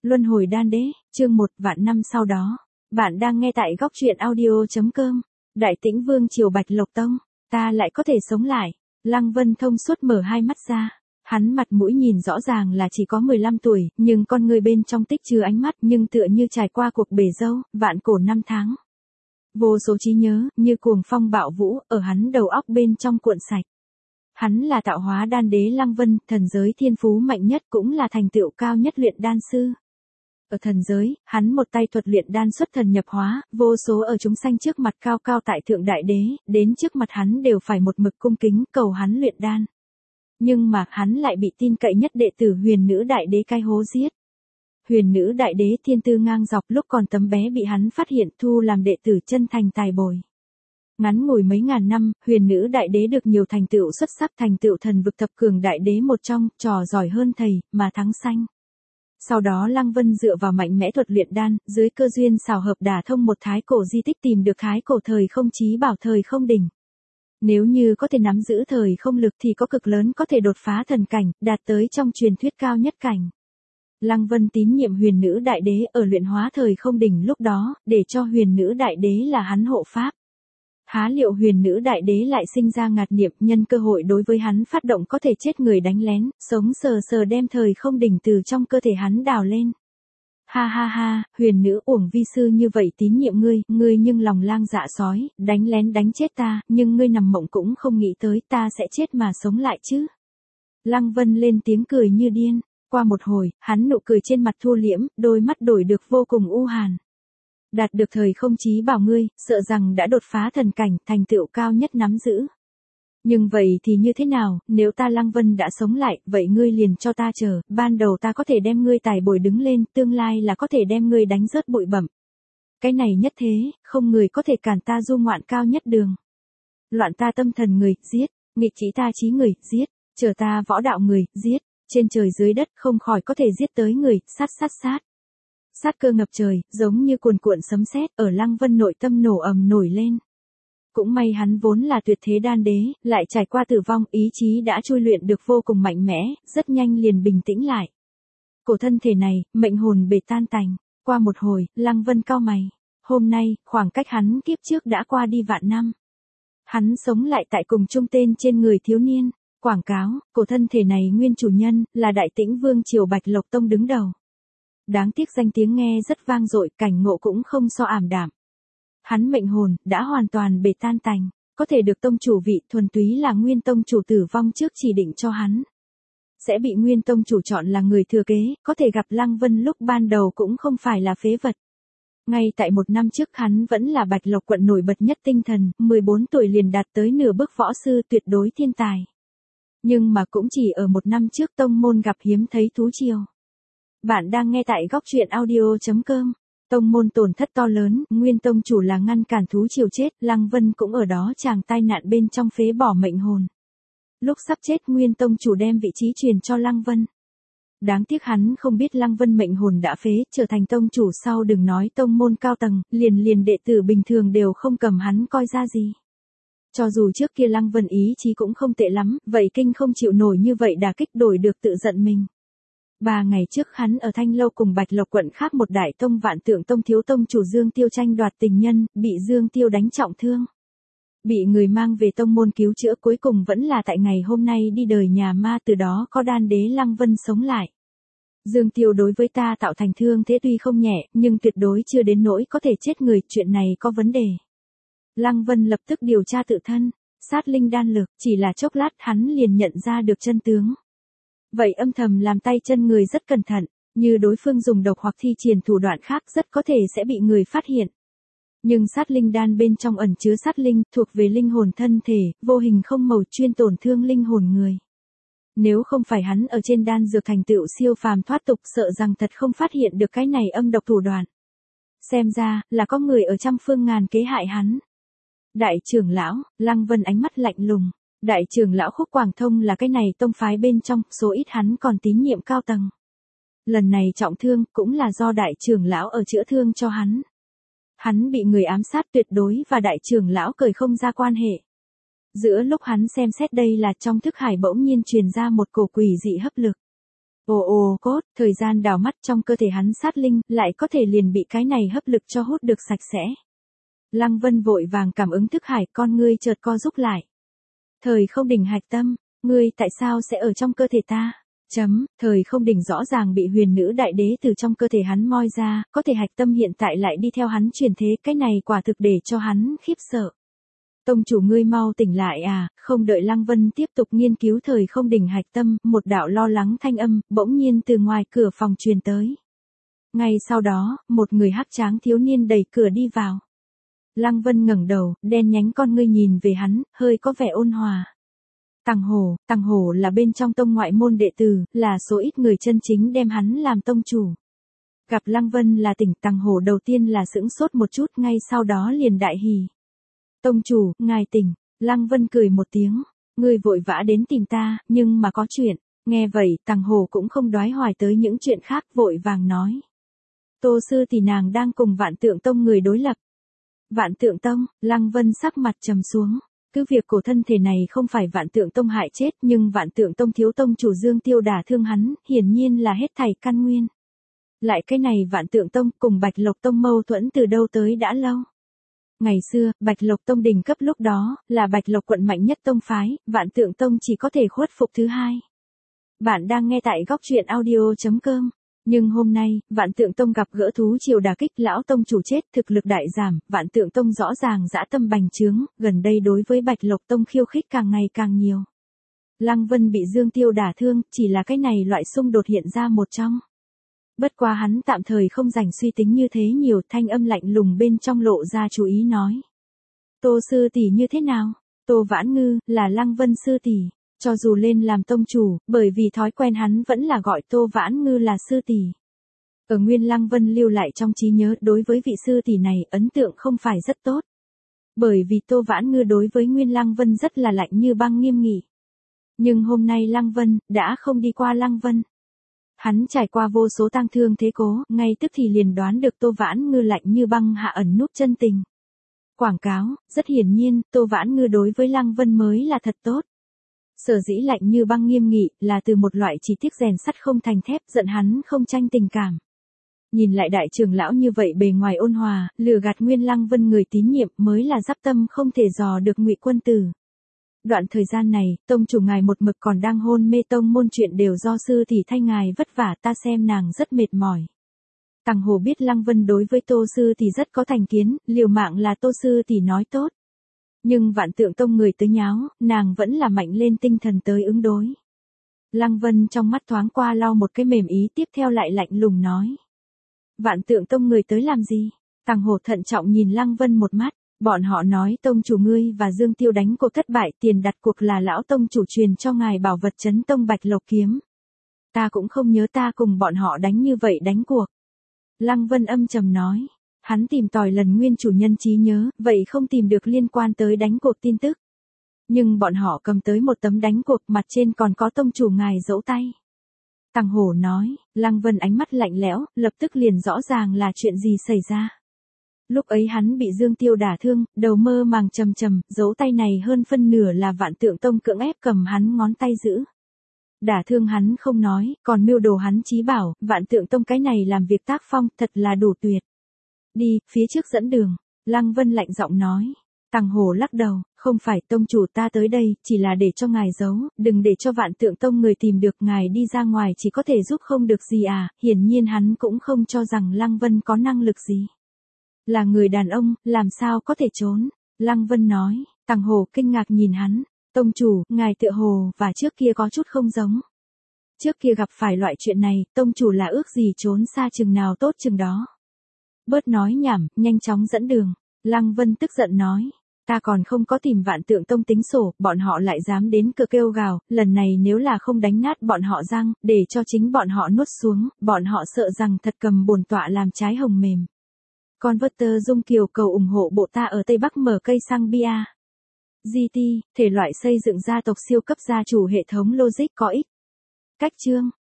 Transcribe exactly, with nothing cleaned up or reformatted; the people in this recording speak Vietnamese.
Luân hồi đan đế, chương một vạn năm sau đó. Bạn đang nghe tại góc truyện audio.com. Đại Tĩnh Vương triều Bạch Lộc Tông, ta lại có thể sống lại. Lăng Vân thông suốt mở hai mắt ra. Hắn mặt mũi nhìn rõ ràng là chỉ có mười lăm tuổi, nhưng con người bên trong tích chứa ánh mắt nhưng tựa như trải qua cuộc bể dâu, vạn cổ năm tháng. Vô số trí nhớ, như cuồng phong bạo vũ, ở hắn đầu óc bên trong cuộn sạch. Hắn là tạo hóa đan đế Lăng Vân, thần giới thiên phú mạnh nhất cũng là thành tựu cao nhất luyện đan sư. Ở thần giới, hắn một tay thuật luyện đan xuất thần nhập hóa, vô số ở chúng sanh trước mặt cao cao tại thượng đại đế, đến trước mặt hắn đều phải một mực cung kính cầu hắn luyện đan. Nhưng mà hắn lại bị tin cậy nhất đệ tử huyền nữ đại đế cai hố giết. Huyền nữ đại đế thiên tư ngang dọc lúc còn tấm bé bị hắn phát hiện thu làm đệ tử chân thành tài bồi. Ngắn ngủi mấy ngàn năm, huyền nữ đại đế được nhiều thành tựu xuất sắc, thành tựu thần vực thập cường đại đế một trong, trò giỏi hơn thầy, mà thắng sanh. Sau đó Lăng Vân dựa vào mạnh mẽ thuật luyện đan, dưới cơ duyên xảo hợp đả thông một thái cổ di tích tìm được thái cổ thời không chí bảo thời không đỉnh. Nếu như có thể nắm giữ thời không lực thì có cực lớn có thể đột phá thần cảnh, đạt tới trong truyền thuyết cao nhất cảnh. Lăng Vân tín nhiệm huyền nữ đại đế ở luyện hóa thời không đỉnh lúc đó, để cho huyền nữ đại đế là hắn hộ pháp. Há liệu huyền nữ đại đế lại sinh ra ngạt niệm, nhân cơ hội đối với hắn phát động có thể chết người đánh lén, sống sờ sờ đem thời không đỉnh từ trong cơ thể hắn đào lên. Ha ha ha, huyền nữ uổng vi sư như vậy tín nhiệm ngươi, ngươi nhưng lòng lang dạ sói, đánh lén đánh chết ta, nhưng ngươi nằm mộng cũng không nghĩ tới ta sẽ chết mà sống lại chứ. Lăng Vân lên tiếng cười như điên, qua một hồi, hắn nụ cười trên mặt thu liễm, đôi mắt đổi được vô cùng u hàn. Đạt được thời không chí bảo ngươi, sợ rằng đã đột phá thần cảnh, thành tựu cao nhất nắm giữ. Nhưng vậy thì như thế nào, nếu ta Lăng Vân đã sống lại, vậy ngươi liền cho ta chờ, ban đầu ta có thể đem ngươi tài bồi đứng lên, tương lai là có thể đem ngươi đánh rớt bụi bặm. Cái này nhất thế, không người có thể cản ta du ngoạn cao nhất đường. Loạn ta tâm thần người, giết, nghịch chỉ ta trí người, giết, chờ ta võ đạo người, giết, trên trời dưới đất không khỏi có thể giết tới người, sát sát sát. Sát cơ ngập trời, giống như cuồn cuộn sấm sét, ở Lăng Vân nội tâm nổ ầm nổi lên. Cũng may hắn vốn là tuyệt thế đan đế, lại trải qua tử vong, ý chí đã chui luyện được vô cùng mạnh mẽ, rất nhanh liền bình tĩnh lại. Cổ thân thể này, mệnh hồn bể tan tành. Qua một hồi, Lăng Vân cau mày. Hôm nay, khoảng cách hắn kiếp trước đã qua đi vạn năm. Hắn sống lại tại cùng chung tên trên người thiếu niên. Quảng cáo, cổ thân thể này nguyên chủ nhân, là Đại Tĩnh Vương triều Bạch Lộc Tông đứng đầu. Đáng tiếc danh tiếng nghe rất vang dội, cảnh ngộ cũng không so ảm đạm. Hắn mệnh hồn, đã hoàn toàn bể tan tành, có thể được tông chủ vị thuần túy là nguyên tông chủ tử vong trước chỉ định cho hắn. Sẽ bị nguyên tông chủ chọn là người thừa kế, có thể gặp Lăng Vân lúc ban đầu cũng không phải là phế vật. Ngay tại một năm trước hắn vẫn là Bạch Lộc quận nổi bật nhất tinh thần, mười bốn tuổi liền đạt tới nửa bước võ sư tuyệt đối thiên tài. Nhưng mà cũng chỉ ở một năm trước tông môn gặp hiếm thấy thú triều. Bạn đang nghe tại góc truyện audio.com. Tông môn tổn thất to lớn, nguyên tông chủ là ngăn cản thú triều chết, Lăng Vân cũng ở đó chàng tai nạn bên trong phế bỏ mệnh hồn. Lúc sắp chết nguyên tông chủ đem vị trí truyền cho Lăng Vân. Đáng tiếc hắn không biết Lăng Vân mệnh hồn đã phế, trở thành tông chủ sau đừng nói tông môn cao tầng, liền liền đệ tử bình thường đều không cầm hắn coi ra gì. Cho dù trước kia Lăng Vân ý chí cũng không tệ lắm, vậy kinh không chịu nổi như vậy đả kích đổi được tự giận mình. Ba ngày trước hắn ở Thanh Lâu cùng Bạch Lộc quận khác một đại tông Vạn Tượng Tông thiếu tông chủ Dương Tiêu tranh đoạt tình nhân, bị Dương Tiêu đánh trọng thương. Bị người mang về tông môn cứu chữa, cuối cùng vẫn là tại ngày hôm nay đi đời nhà ma, từ đó có đan đế Lăng Vân sống lại. Dương Tiêu đối với ta tạo thành thương thế tuy không nhẹ, nhưng tuyệt đối chưa đến nỗi có thể chết người, chuyện này có vấn đề. Lăng Vân lập tức điều tra tự thân, sát linh đan lực, chỉ là chốc lát hắn liền nhận ra được chân tướng. Vậy âm thầm làm tay chân người rất cẩn thận, như đối phương dùng độc hoặc thi triển thủ đoạn khác rất có thể sẽ bị người phát hiện. Nhưng sát linh đan bên trong ẩn chứa sát linh, thuộc về linh hồn thân thể, vô hình không màu, chuyên tổn thương linh hồn người. Nếu không phải hắn ở trên đan dược thành tựu siêu phàm thoát tục, sợ rằng thật không phát hiện được cái này âm độc thủ đoạn. Xem ra, là có người ở trăm phương ngàn kế hại hắn. Đại trưởng lão, Lăng Vân ánh mắt lạnh lùng. Đại trưởng lão Khúc Quảng Thông là cái này tông phái bên trong, số ít hắn còn tín nhiệm cao tầng. Lần này trọng thương, cũng là do đại trưởng lão ở chữa thương cho hắn. Hắn bị người ám sát, tuyệt đối và đại trưởng lão cởi không ra quan hệ. Giữa lúc hắn xem xét đây là trong thức hải bỗng nhiên truyền ra một cổ quỷ dị hấp lực. Ồ ồ cốt, thời gian đào mắt trong cơ thể hắn sát linh, lại có thể liền bị cái này hấp lực cho hút được sạch sẽ. Lăng Vân vội vàng cảm ứng thức hải, con ngươi chợt co rút lại. Thời không đỉnh hạch tâm, ngươi tại sao sẽ ở trong cơ thể ta? Chấm, thời không đỉnh rõ ràng bị huyền nữ đại đế từ trong cơ thể hắn moi ra, có thể hạch tâm hiện tại lại đi theo hắn truyền thế, cái này quả thực để cho hắn khiếp sợ. Tông chủ ngươi mau tỉnh lại à, không đợi Lăng Vân tiếp tục nghiên cứu thời không đỉnh hạch tâm, một đạo lo lắng thanh âm, bỗng nhiên từ ngoài cửa phòng truyền tới. Ngay sau đó, một người hắc tráng thiếu niên đẩy cửa đi vào. Lăng Vân ngẩng đầu, đen nhánh con ngươi nhìn về hắn, hơi có vẻ ôn hòa. Tằng Hổ, Tằng Hổ là bên trong tông ngoại môn đệ tử, là số ít người chân chính đem hắn làm tông chủ. Gặp Lăng Vân là tỉnh, Tằng Hổ đầu tiên là sững sốt một chút, ngay sau đó liền đại hỉ. Tông chủ, ngài tỉnh. Lăng Vân cười một tiếng, ngươi vội vã đến tìm ta, nhưng mà có chuyện. Nghe vậy, Tằng Hổ cũng không đoái hoài tới những chuyện khác, vội vàng nói. Tô sư thì nàng đang cùng Vạn Tượng Tông người đối lập. Vạn Tượng Tông, Lăng Vân sắc mặt trầm xuống. Cứ việc cổ thân thể này không phải Vạn Tượng Tông hại chết, nhưng Vạn Tượng Tông thiếu tông chủ Dương Tiêu đả thương hắn, hiển nhiên là hết thảy căn nguyên. Lại cái này Vạn Tượng Tông cùng Bạch Lộc Tông mâu thuẫn từ đâu tới đã lâu. Ngày xưa, Bạch Lộc Tông đỉnh cấp lúc đó, là Bạch Lộc quận mạnh nhất tông phái, Vạn Tượng Tông chỉ có thể khuất phục thứ hai. Bạn đang nghe tại góc truyện audio chấm com. Nhưng hôm nay, Vạn Tượng Tông gặp gỡ thú triều đả kích, lão tông chủ chết, thực lực đại giảm, Vạn Tượng Tông rõ ràng dã tâm bành trướng, gần đây đối với Bạch Lộc Tông khiêu khích càng ngày càng nhiều. Lăng Vân bị Dương Tiêu đả thương, chỉ là cái này loại xung đột hiện ra một trong. Bất quá hắn tạm thời không rảnh suy tính như thế nhiều, thanh âm lạnh lùng bên trong lộ ra chú ý nói. Tô sư tỷ như thế nào? Tô Vãn Ngư, là Lăng Vân sư tỷ. Cho dù lên làm tông chủ, bởi vì thói quen hắn vẫn là gọi Tô Vãn Ngư là sư tỷ. Ở Nguyên Lăng Vân lưu lại trong trí nhớ, đối với vị sư tỷ này, ấn tượng không phải rất tốt. Bởi vì Tô Vãn Ngư đối với Nguyên Lăng Vân rất là lạnh như băng nghiêm nghị. Nhưng hôm nay Lăng Vân, đã không đi qua Lăng Vân. Hắn trải qua vô số tang thương thế cố, ngay tức thì liền đoán được Tô Vãn Ngư lạnh như băng hạ ẩn núp chân tình. Quảng cáo, rất hiển nhiên, Tô Vãn Ngư đối với Lăng Vân mới là thật tốt. Sở dĩ lạnh như băng nghiêm nghị, là từ một loại chỉ tiếc rèn sắt không thành thép, giận hắn không tranh tình cảm. Nhìn lại đại trưởng lão như vậy bề ngoài ôn hòa, lừa gạt Nguyên Lăng Vân người tín nhiệm, mới là giáp tâm không thể dò được Ngụy Quân Tử. Đoạn thời gian này, tông chủ ngài một mực còn đang hôn mê, tông môn chuyện đều do sư tỷ thay ngài vất vả, ta xem nàng rất mệt mỏi. Tằng Hồ biết Lăng Vân đối với Tô sư tỷ rất có thành kiến, liều mạng là Tô sư tỷ nói tốt. Nhưng Vạn Tượng Tông người tới nháo, nàng vẫn là mạnh lên tinh thần tới ứng đối. Lăng Vân trong mắt thoáng qua lau một cái mềm ý, tiếp theo lại lạnh lùng nói. Vạn Tượng Tông người tới làm gì? Tằng Hồ thận trọng nhìn Lăng Vân một mắt, bọn họ nói tông chủ ngươi và Dương Tiêu đánh cuộc thất bại, tiền đặt cuộc là lão tông chủ truyền cho ngài bảo vật Chấn Tông Bạch Lộc kiếm. Ta cũng không nhớ ta cùng bọn họ đánh như vậy đánh cuộc. Lăng Vân âm trầm nói. Hắn tìm tòi lần nguyên chủ nhân trí nhớ, vậy không tìm được liên quan tới đánh cuộc tin tức. Nhưng bọn họ cầm tới một tấm đánh cuộc, mặt trên còn có tông chủ ngài dấu tay. Tằng Hổ nói, Lăng Vân ánh mắt lạnh lẽo, lập tức liền rõ ràng là chuyện gì xảy ra. Lúc ấy hắn bị Dương Tiêu đả thương, đầu mơ màng trầm trầm, dấu tay này hơn phân nửa là Vạn Tượng Tông cưỡng ép cầm hắn ngón tay giữ. Đả thương hắn không nói, còn mưu đồ hắn chí bảo, Vạn Tượng Tông cái này làm việc tác phong, thật là đủ tuyệt. Đi, phía trước dẫn đường. Lăng Vân lạnh giọng nói. Tằng Hồ lắc đầu, không phải tông chủ, ta tới đây, chỉ là để cho ngài giấu, đừng để cho Vạn Tượng Tông người tìm được, ngài đi ra ngoài chỉ có thể giúp không được gì à, hiển nhiên hắn cũng không cho rằng Lăng Vân có năng lực gì. Là người đàn ông, làm sao có thể trốn, Lăng Vân nói. Tằng Hồ kinh ngạc nhìn hắn, tông chủ, ngài tựa hồ, và trước kia có chút không giống. Trước kia gặp phải loại chuyện này, tông chủ là ước gì trốn xa chừng nào tốt chừng đó. Bớt nói nhảm, nhanh chóng dẫn đường. Lăng Vân tức giận nói. Ta còn không có tìm Vạn Tượng Tông tính sổ, bọn họ lại dám đến cửa kêu gào, lần này nếu là không đánh nát bọn họ răng, để cho chính bọn họ nuốt xuống, bọn họ sợ rằng thật cầm bổn tọa làm trái hồng mềm. Converter Dung Kiều cầu ủng hộ bộ ta ở Tây Bắc mở cây xăng bia. giê tê, thể loại xây dựng gia tộc siêu cấp gia chủ hệ thống logic có ích. Cách chương.